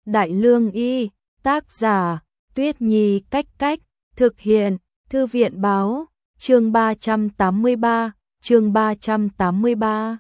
Đại Lương Y, tác giả, Tuyết Nhi Cách Cách, thực hiện, Thư viện Báo, chương 383, chương 383.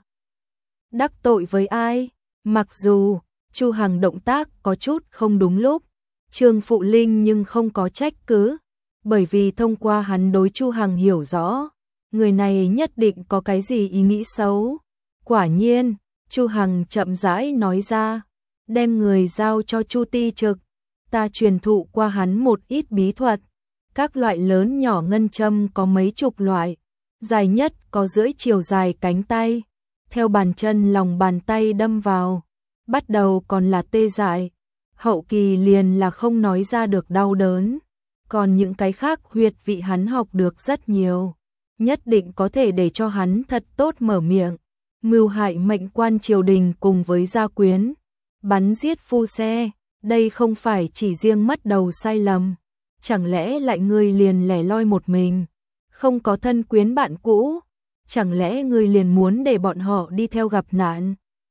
Đắc tội với ai? Mặc dù Chu Hằng động tác có chút không đúng lúc, Trương Phụ Linh nhưng không có trách cứ, bởi vì thông qua hắn đối Chu Hằng hiểu rõ, người này nhất định có cái gì ý nghĩ xấu. Quả nhiên, Chu Hằng chậm rãi nói ra, đem người giao cho Chu Ti Trực, ta truyền thụ qua hắn một ít bí thuật, các loại lớn nhỏ ngân châm có mấy chục loại, dài nhất có rưỡi chiều dài cánh tay, theo bàn chân lòng bàn tay đâm vào, bắt đầu còn là tê dại, hậu kỳ liền là không nói ra được đau đớn, còn những cái khác huyệt vị hắn học được rất nhiều, nhất định có thể để cho hắn thật tốt mở miệng, mưu hại mệnh quan triều đình cùng với gia quyến, bắn giết phu xe, đây không phải chỉ riêng mất đầu sai lầm, chẳng lẽ lại ngươi liền lẻ loi một mình, không có thân quyến bạn cũ, chẳng lẽ ngươi liền muốn để bọn họ đi theo gặp nạn?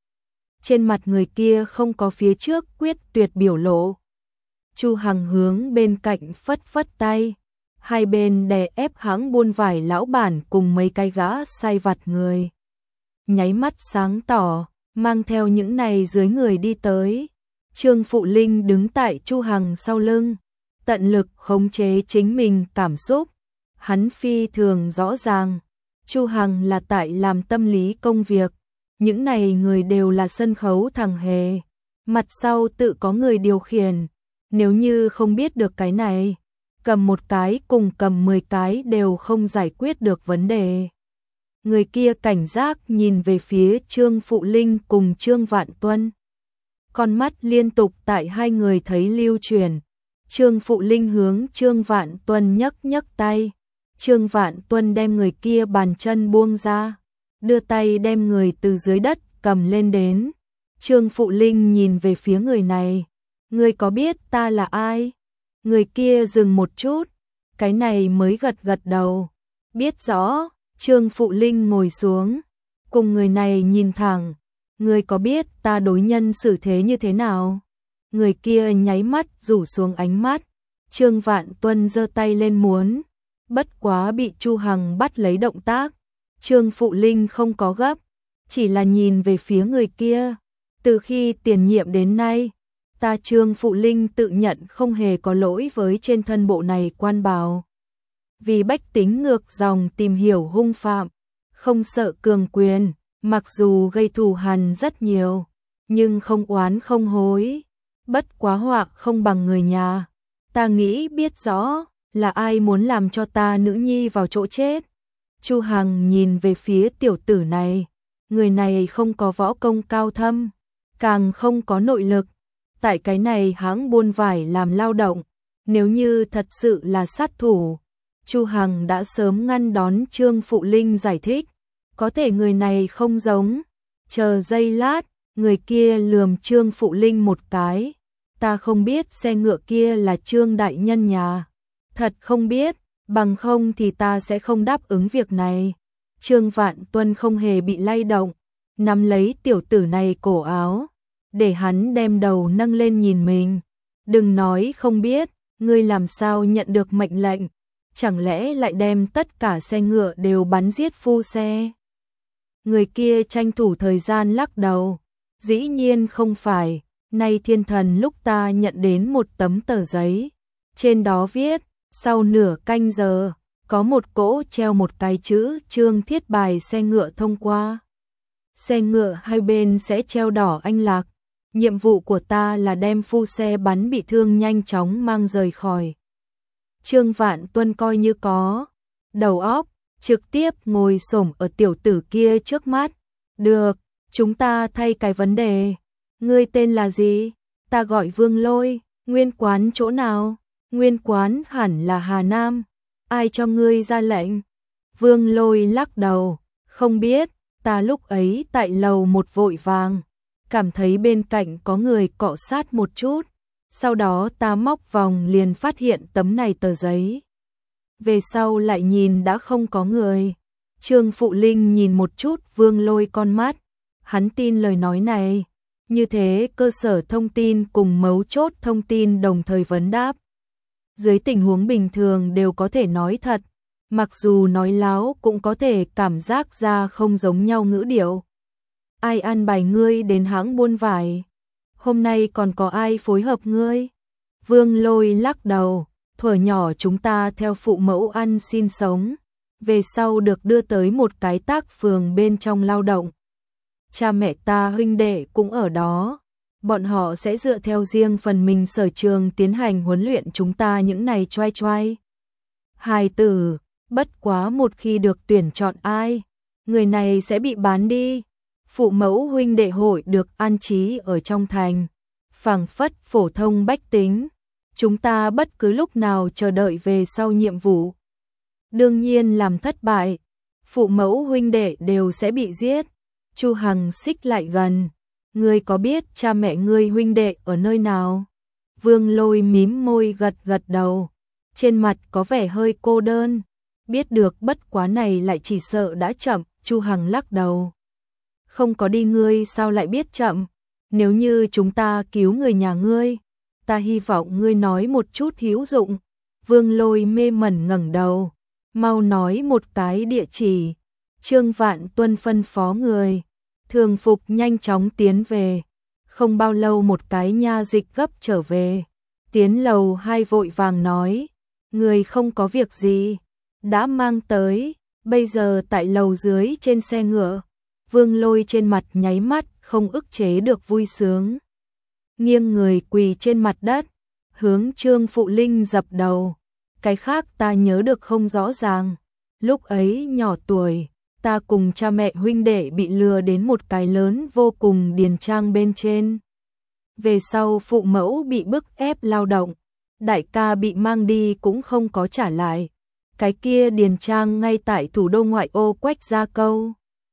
Trên mặt người kia không có phía trước quyết tuyệt biểu lộ. Chu Hằng hướng bên cạnh phất phất tay, hai bên đè ép hãng buôn vải lão bản cùng mấy cái gã sai vặt người. Nháy mắt sáng tỏ, mang theo những này dưới người đi tới. Trương Phụ Linh đứng tại Chu Hằng sau lưng, tận lực khống chế chính mình cảm xúc. Hắn phi thường rõ ràng, Chu Hằng là tại làm tâm lý công việc, những này người đều là sân khấu thằng hề, mặt sau tự có người điều khiển, nếu như không biết được cái này, cầm một cái cùng cầm 10 cái đều không giải quyết được vấn đề. Người kia cảnh giác nhìn về phía Trương Phụ Linh cùng Trương Vạn Tuân. Con mắt liên tục tại hai người thấy lưu truyền. Trương Phụ Linh hướng Trương Vạn Tuân nhấc nhấc tay. Trương Vạn Tuân đem người kia bàn chân buông ra, đưa tay đem người từ dưới đất cầm lên đến. Trương Phụ Linh nhìn về phía người này. Ngươi có biết ta là ai? Người kia dừng một chút, cái này mới gật gật đầu. Biết rõ. Trương Phụ Linh ngồi xuống, cùng người này nhìn thẳng, ngươi có biết ta đối nhân xử thế như thế nào? Người kia nháy mắt rủ xuống ánh mắt, Trương Vạn Tuân giơ tay lên muốn, bất quá bị Chu Hằng bắt lấy động tác. Trương Phụ Linh không có gấp, chỉ là nhìn về phía người kia. Từ khi tiền nhiệm đến nay, ta Trương Phụ Linh tự nhận không hề có lỗi với trên thân bộ này quan bào. Vì bách tính ngược dòng tìm hiểu hung phạm, không sợ cường quyền, mặc dù gây thù hằn rất nhiều, nhưng không oán không hối, bất quá họa không bằng người nhà. Ta nghĩ biết rõ là ai muốn làm cho ta nữ nhi vào chỗ chết. Chu Hằng nhìn về phía tiểu tử này, người này không có võ công cao thâm, càng không có nội lực, tại cái này hãng buôn vải làm lao động, nếu như thật sự là sát thủ, Chu Hằng đã sớm ngăn đón Trương Phụ Linh giải thích, có thể người này không giống. Chờ giây lát, người kia lườm Trương Phụ Linh một cái, ta không biết xe ngựa kia là Trương đại nhân nhà, thật không biết, bằng không thì ta sẽ không đáp ứng việc này. Trương Vạn Tuân không hề bị lay động, nắm lấy tiểu tử này cổ áo, để hắn đem đầu nâng lên nhìn mình. Đừng nói không biết, ngươi làm sao nhận được mệnh lệnh? Chẳng lẽ lại đem tất cả xe ngựa đều bắn giết phu xe? Người kia tranh thủ thời gian lắc đầu. Dĩ nhiên không phải, nay thiên thần lúc ta nhận đến một tấm tờ giấy. Trên đó viết, sau nửa canh giờ, có một cỗ treo một cái chữ Trương thiết bài xe ngựa thông qua. Xe ngựa hai bên sẽ treo đỏ anh lạc. Nhiệm vụ của ta là đem phu xe bắn bị thương nhanh chóng mang rời khỏi. Trương Vạn Tuân coi như có đầu óc, trực tiếp ngồi xổm ở tiểu tử kia trước mắt. Được, chúng ta thay cái vấn đề. Ngươi tên là gì? Ta gọi Vương Lôi. Nguyên quán chỗ nào? Nguyên quán hẳn là Hà Nam. Ai cho ngươi ra lệnh? Vương Lôi lắc đầu. Không biết, ta lúc ấy tại lầu một vội vàng, cảm thấy bên cạnh có người cọ sát một chút. Sau đó ta móc vòng liền phát hiện tấm này tờ giấy. Về sau lại nhìn đã không có người. Trương Phụ Linh nhìn một chút Vương Lôi con mắt. Hắn tin lời nói này. Như thế cơ sở thông tin cùng mấu chốt thông tin đồng thời vấn đáp. Dưới tình huống bình thường đều có thể nói thật, mặc dù nói láo cũng có thể cảm giác ra không giống nhau ngữ điệu. Ai ăn bài ngươi đến hãng buôn vải? Hôm nay còn có ai phối hợp ngươi? Vương Lôi lắc đầu, thuở nhỏ chúng ta theo phụ mẫu ăn xin sống, về sau được đưa tới một cái tác phường bên trong lao động. Cha mẹ ta huynh đệ cũng ở đó, bọn họ sẽ dựa theo riêng phần mình sở trường tiến hành huấn luyện chúng ta những này choai choai. Hài tử, bất quá một khi được tuyển chọn ai, người này sẽ bị bán đi. Phụ mẫu huynh đệ hội được an trí ở trong thành, phảng phất phổ thông bách tính, chúng ta bất cứ lúc nào chờ đợi về sau nhiệm vụ. Đương nhiên làm thất bại, phụ mẫu huynh đệ đều sẽ bị giết. Chu Hằng xích lại gần, ngươi có biết cha mẹ ngươi huynh đệ ở nơi nào? Vương Lôi mím môi gật gật đầu, trên mặt có vẻ hơi cô đơn, biết được bất quá này lại chỉ sợ đã chậm. Chu Hằng lắc đầu, không có đi, ngươi sao lại biết chậm? Nếu như chúng ta cứu người nhà ngươi, ta hy vọng ngươi nói một chút hữu dụng. Vương Lôi mê mẩn ngẩng đầu, mau nói một cái địa chỉ. Trương Vạn Tuân phân phó người thường phục nhanh chóng tiến về. Không bao lâu một cái nha dịch gấp trở về, tiến lầu 2 vội vàng nói, người không có việc gì, đã mang tới, bây giờ tại lầu dưới trên xe ngựa. Vương Lôi trên mặt nháy mắt không ức chế được vui sướng, nghiêng người quỳ trên mặt đất, hướng Trương Phụ Linh dập đầu. Cái khác ta nhớ được không rõ ràng, lúc ấy nhỏ tuổi, ta cùng cha mẹ huynh đệ bị lừa đến một cái lớn vô cùng điền trang bên trên. Về sau phụ mẫu bị bức ép lao động, đại ca bị mang đi cũng không có trả lại. Cái kia điền trang ngay tại thủ đô ngoại ô Quách Gia Câu.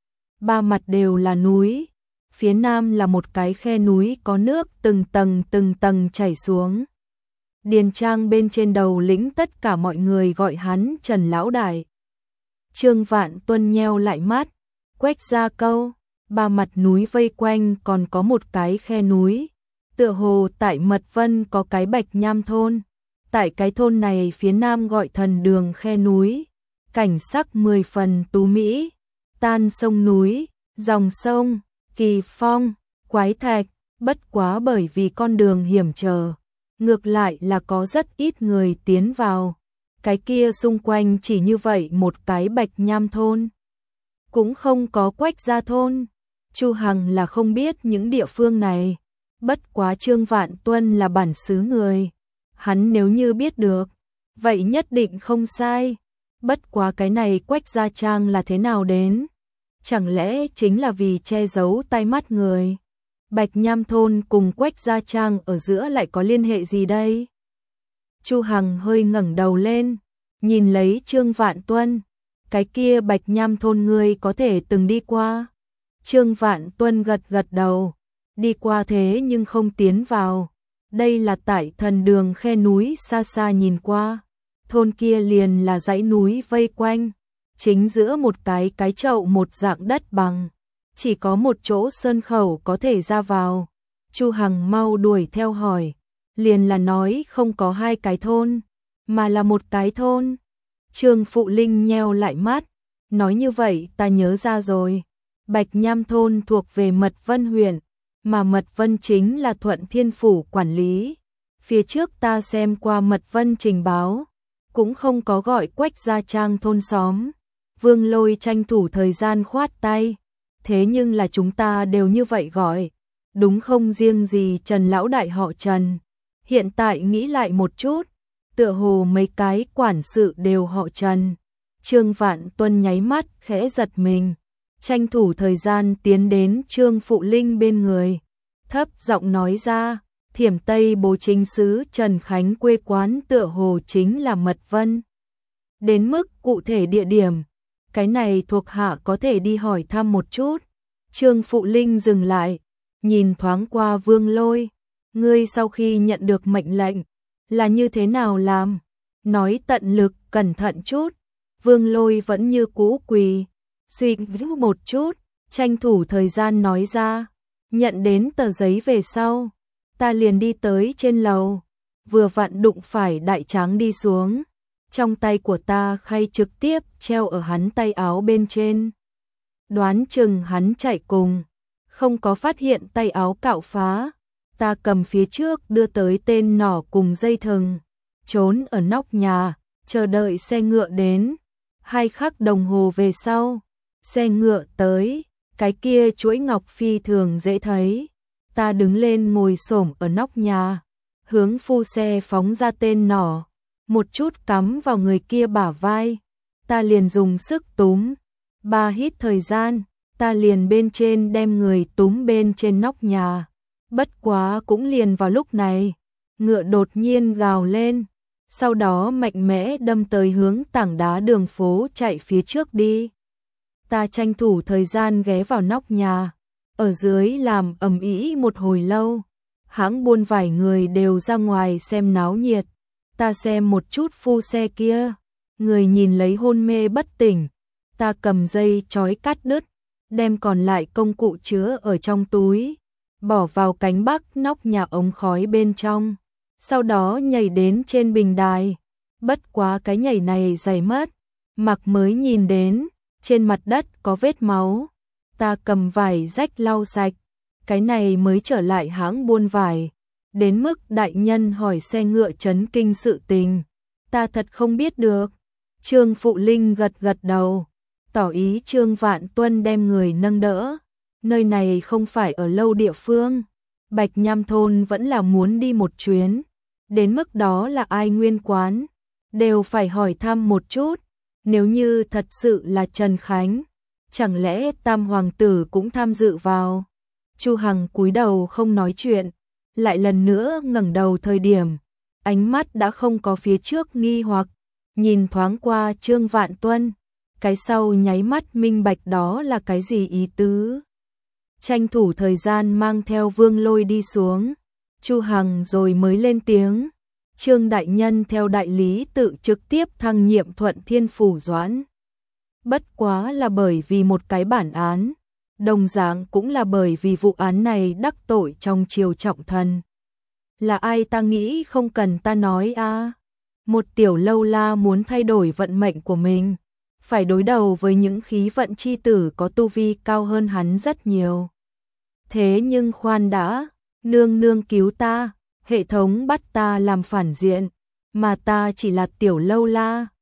Ba mặt đều là núi, phía nam là một cái khe núi có nước từng tầng chảy xuống. Điền trang bên trên đầu lĩnh tất cả mọi người gọi hắn Trần Lão Đại. Trương Vạn Tuân nheo lại mắt, Quách Gia Câu, ba mặt núi vây quanh còn có một cái khe núi. Tựa hồ tại Mật Vân có cái Bạch Nham thôn, tại cái thôn này phía nam gọi Thần Đường khe núi, cảnh sắc 10 phần tú mỹ, tan sông núi, dòng sông, kỳ phong, quái thạch, bất quá bởi vì con đường hiểm trở, ngược lại là có rất ít người tiến vào. Cái kia xung quanh chỉ như vậy một cái Bạch Nham thôn, cũng không có Quách Gia thôn. Chu Hằng là không biết những địa phương này, bất quá Trương Vạn Tuân là bản xứ người, hắn nếu như biết được, vậy nhất định không sai. Bất quá cái này Quách Gia Trang là thế nào đến? Chẳng lẽ chính là vì che giấu tai mắt người? Bạch Nham thôn cùng Quách Gia Trang ở giữa lại có liên hệ gì đây? Chu Hằng hơi ngẩng đầu lên, nhìn lấy Trương Vạn Tuân, cái kia Bạch Nham thôn ngươi có thể từng đi qua? Trương Vạn Tuân gật gật đầu, đi qua thế nhưng không tiến vào. Đây là tại Thần Đường khe núi xa xa nhìn qua, thôn kia liền là dãy núi vây quanh, chính giữa một cái chậu một dạng đất bằng, chỉ có một chỗ sơn khẩu có thể ra vào. Chu Hằng mau đuổi theo hỏi, liền là nói không có hai cái thôn, mà là một cái thôn. Trương Phụ Linh nheo lại mắt, nói như vậy ta nhớ ra rồi, Bạch Nham thôn thuộc về Mật Vân huyện, mà Mật Vân chính là Thuận Thiên Phủ quản lý. Phía trước ta xem qua Mật Vân trình báo, cũng không có gọi Quách Gia Trang thôn xóm. Vương Lôi tranh thủ thời gian khoát tay, thế nhưng là chúng ta đều như vậy gọi, đúng không? Riêng gì Trần Lão Đại họ Trần, hiện tại nghĩ lại một chút, tựa hồ mấy cái quản sự đều họ Trần. Trương Vạn Tuân nháy mắt khẽ giật mình, tranh thủ thời gian tiến đến Trương Phụ Linh bên người, thấp giọng nói ra, Thiểm Tây Bố chính sứ Trần Khánh quê quán tựa hồ chính là Mật Vân. Đến mức cụ thể địa điểm, cái này thuộc hạ có thể đi hỏi thăm một chút. Trương Phụ Linh dừng lại, nhìn thoáng qua Vương Lôi, ngươi sau khi nhận được mệnh lệnh, là như thế nào làm? Nói tận lực, cẩn thận chút. Vương Lôi vẫn như cũ quỳ, suy nghĩ một chút, tranh thủ thời gian nói ra, Nhận đến tờ giấy về sau, ta liền đi tới trên lầu, vừa vặn đụng phải Đại Tráng đi xuống. Trong tay của ta khay trực tiếp treo ở hắn tay áo bên trên. Đoán chừng hắn chạy cùng, không có phát hiện tay áo cạo phá. Ta cầm phía trước đưa tới tên nỏ cùng dây thừng, trốn ở nóc nhà, chờ đợi xe ngựa đến. 2 khắc đồng hồ về sau, xe ngựa tới, cái kia chuỗi ngọc phi thường dễ thấy. Ta đứng lên ngồi xổm ở nóc nhà, hướng phu xe phóng ra tên nỏ, một chút cắm vào người kia bả vai. Ta liền dùng sức túm, 3 hít thời gian, ta liền bên trên đem người túm bên trên nóc nhà. Bất quá cũng liền vào lúc này, ngựa đột nhiên gào lên, sau đó mạnh mẽ đâm tới hướng tảng đá đường phố chạy phía trước đi. Ta tranh thủ thời gian ghé vào nóc nhà, ở dưới làm ầm ĩ một hồi lâu. Hãng buôn vải người đều ra ngoài xem náo nhiệt. Ta xem một chút phu xe kia, người nhìn lấy hôn mê bất tỉnh. Ta cầm dây trói cắt đứt, đem còn lại công cụ chứa ở trong túi, bỏ vào cánh bắc nóc nhà ống khói bên trong. Sau đó nhảy đến trên bình đài. Bất quá cái nhảy này dày mất, mặc mới nhìn đến, trên mặt đất có vết máu. Ta cầm vải rách lau sạch, cái này mới trở lại hãng buôn vải. Đến mức đại nhân hỏi xe ngựa chấn kinh sự tình, ta thật không biết được. Trương Phụ Linh gật gật đầu, tỏ ý Trương Vạn Tuân đem người nâng đỡ. Nơi này không phải ở lâu địa phương, Bạch Nham thôn vẫn là muốn đi một chuyến. Đến mức đó là ai nguyên quán, đều phải hỏi thăm một chút. Nếu như thật sự là Trần Khánh, chẳng lẽ Tam Hoàng tử cũng tham dự vào? Chu Hằng cúi đầu không nói chuyện, lại lần nữa ngẩng đầu thời điểm, ánh mắt đã không có phía trước nghi hoặc, nhìn thoáng qua Trương Vạn Tuân, cái sau nháy mắt minh bạch đó là cái gì ý tứ. Tranh thủ thời gian mang theo Vương Lôi đi xuống, Chu Hằng rồi mới lên tiếng. Trương đại nhân theo đại lý tự trực tiếp thăng nhiệm Thuận Thiên Phủ Doãn. Bất quá là bởi vì một cái bản án, đồng dạng cũng là bởi vì vụ án này đắc tội trong triều trọng thần. Là ai ta nghĩ không cần ta nói a. Một tiểu lâu la muốn thay đổi vận mệnh của mình, phải đối đầu với những khí vận chi tử có tu vi cao hơn hắn rất nhiều. Thế nhưng khoan đã, nương nương cứu ta, hệ thống bắt ta làm phản diện, mà ta chỉ là tiểu lâu la,